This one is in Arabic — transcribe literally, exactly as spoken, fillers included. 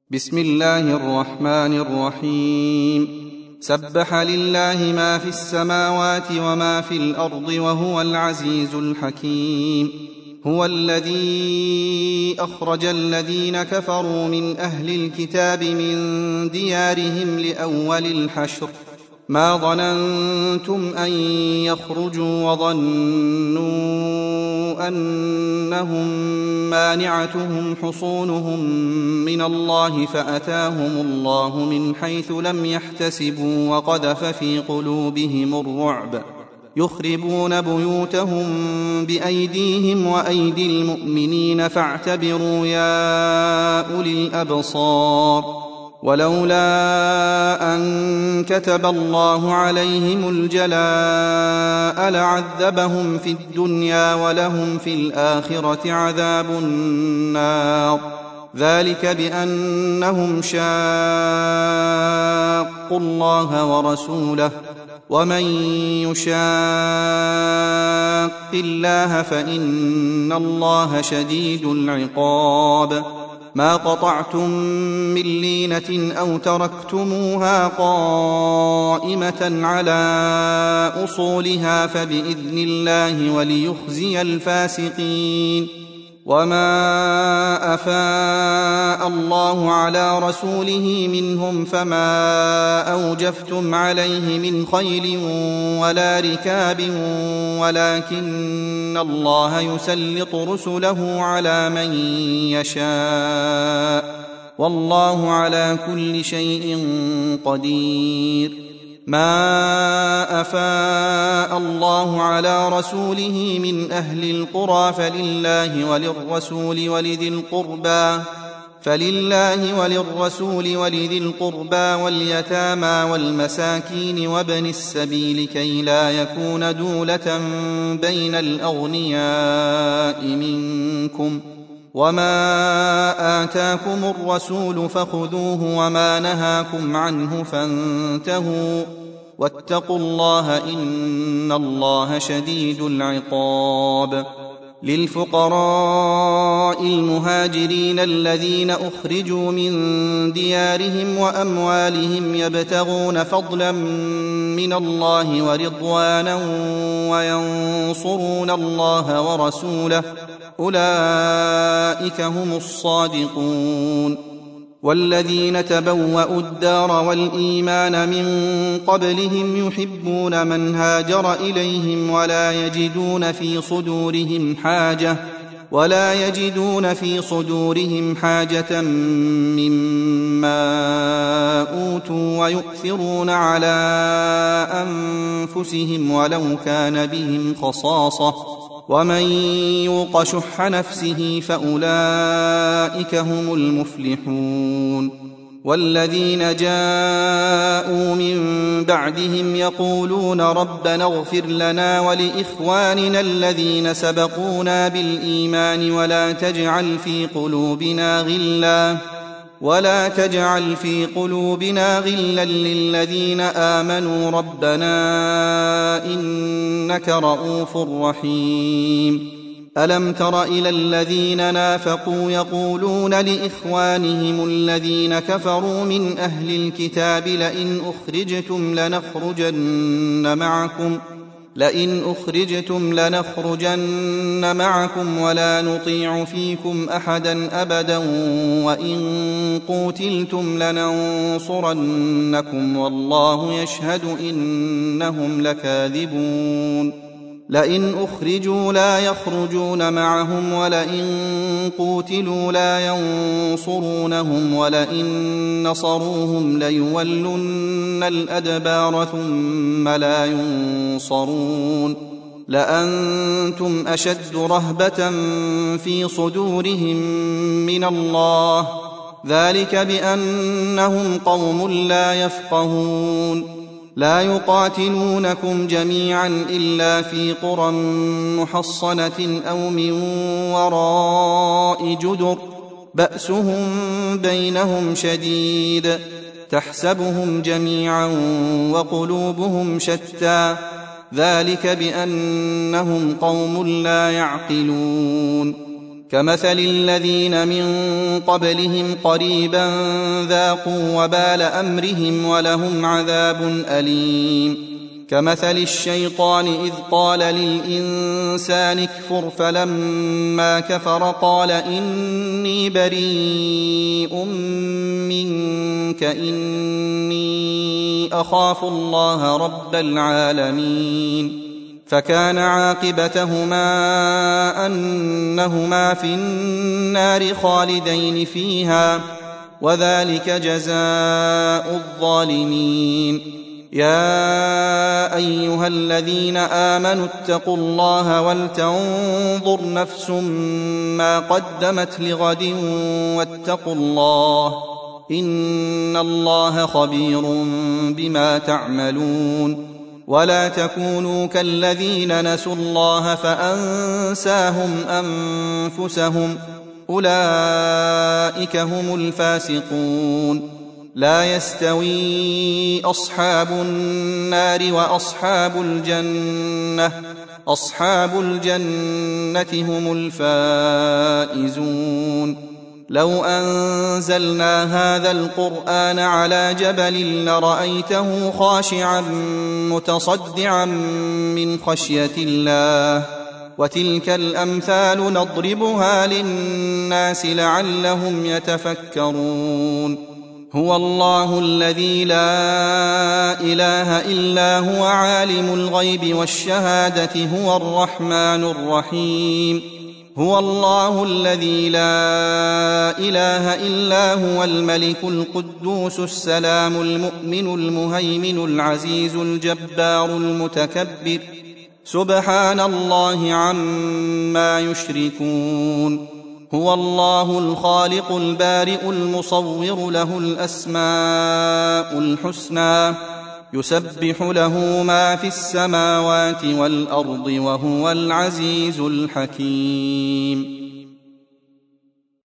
بسم الله الرحمن الرحيم. سبح لله ما في السماوات وما في الأرض وهو العزيز الحكيم. هو الذي أخرج الذين كفروا من أهل الكتاب من ديارهم لأول الحشر ما ظننتم أن يخرجوا وظنوا أنهم مانعتهم حصونهم من الله فأتاهم الله من حيث لم يحتسبوا وقذف في قلوبهم الرعب يخربون بيوتهم بأيديهم وأيدي المؤمنين فاعتبروا يا أولي الأبصار. ولولا أن كتب الله عليهم الجلاء لعذبهم في الدنيا ولهم في الآخرة عذاب النار. ذلك بأنهم شاقوا الله ورسوله ومن يشاق الله فإن الله شديد العقاب. ما قطعتم من لينة أو تركتموها قائمة على أصولها فبإذن الله وليخزي الفاسقين. وما أفاء الله على رسوله منهم فما أوجفتم عليه من خيل ولا ركاب ولكن الله يسلط رسله على من يشاء والله على كل شيء قدير. ما أفاء الله على رسوله من أهل القرى فلله وللرسول ولذي القربى فلله وللرسول ولذي القربى واليتامى والمساكين وابن السبيل كي لا يكون دولة بين الأغنياء منكم. وما آتاكم الرسول فخذوه وما نهاكم عنه فانتهوا واتقوا الله إن الله شديد العقاب. للفقراء المهاجرين الذين أخرجوا من ديارهم وأموالهم يبتغون فضلا من الله ورضوانا وينصرون الله ورسوله أولئك هم الصادقون. والذين تبوأوا الدار والإيمان من قبلهم يحبون من هاجر إليهم ولا يجدون في صدورهم حاجة ولا يجدون في صدورهم حاجة مما أوتوا ويؤثرون على أنفسهم ولو كان بهم خصاصة ومن يوق شح نفسه فأولئك هم المفلحون. والذين جاءوا من بعدهم يقولون ربنا اغفر لنا ولإخواننا الذين سبقونا بالإيمان ولا تجعل في قلوبنا غلا ولا تجعل في قلوبنا غلا للذين آمنوا ربنا إنك رؤوف رحيم. ألم تر إلى الذين نافقوا يقولون لإخوانهم الذين كفروا من أهل الكتاب لئن أخرجتم لنخرجن معكم لئن أخرجتم لنخرجن معكم ولا نطيع فيكم أحدا أبدا وإن قوتلتم لننصرنكم والله يشهد إنهم لكاذبون. لئن أخرجوا لا يخرجون معهم ولئن قوتلوا لا ينصرونهم ولئن نصروهم ليولن الأدبار ثم لا ينصرون. لأنتم أشد رهبة في صدورهم من الله ذلك بأنهم قوم لا يفقهون. لا يقاتلونكم جميعا إلا في قرى محصنة أو من وراء جدر بأسهم بينهم شديد تحسبهم جميعا وقلوبهم شتى ذلك بأنهم قوم لا يعقلون. كمثل الذين من قبلهم قريبا ذاقوا وبال أمرهم ولهم عذاب أليم. كمثل الشيطان إذ قال للإنسان اكفر فلما كفر قال إني بريء منك إني أخاف الله رب العالمين. فكان عاقبتهما أنهما في النار خالدين فيها وذلك جزاء الظالمين. يا أيها الذين آمنوا اتقوا الله ولتنظر نفس ما قدمت لغد واتقوا الله إن الله خبير بما تعملون. ولا تكونوا كالذين نسوا الله فأنساهم أنفسهم أولئك هم الفاسقون. لا يستوي أصحاب النار وأصحاب الجنة أصحاب الجنة هم الفائزون. لو أنزلنا هذا القرآن على جبل لرأيته خاشعا متصدعا من خشية الله وتلك الأمثال نضربها للناس لعلهم يتفكرون. هو الله الذي لا إله إلا هو عالم الغيب والشهادة هو الرحمن الرحيم. هو الله الذي لا إله إلا هو الملك القدوس السلام المؤمن المهيمن العزيز الجبار المتكبر سبحان الله عما يشركون. هو الله الخالق البارئ المصور له الأسماء الحسنى يسبح له ما في السماوات والأرض وهو العزيز الحكيم.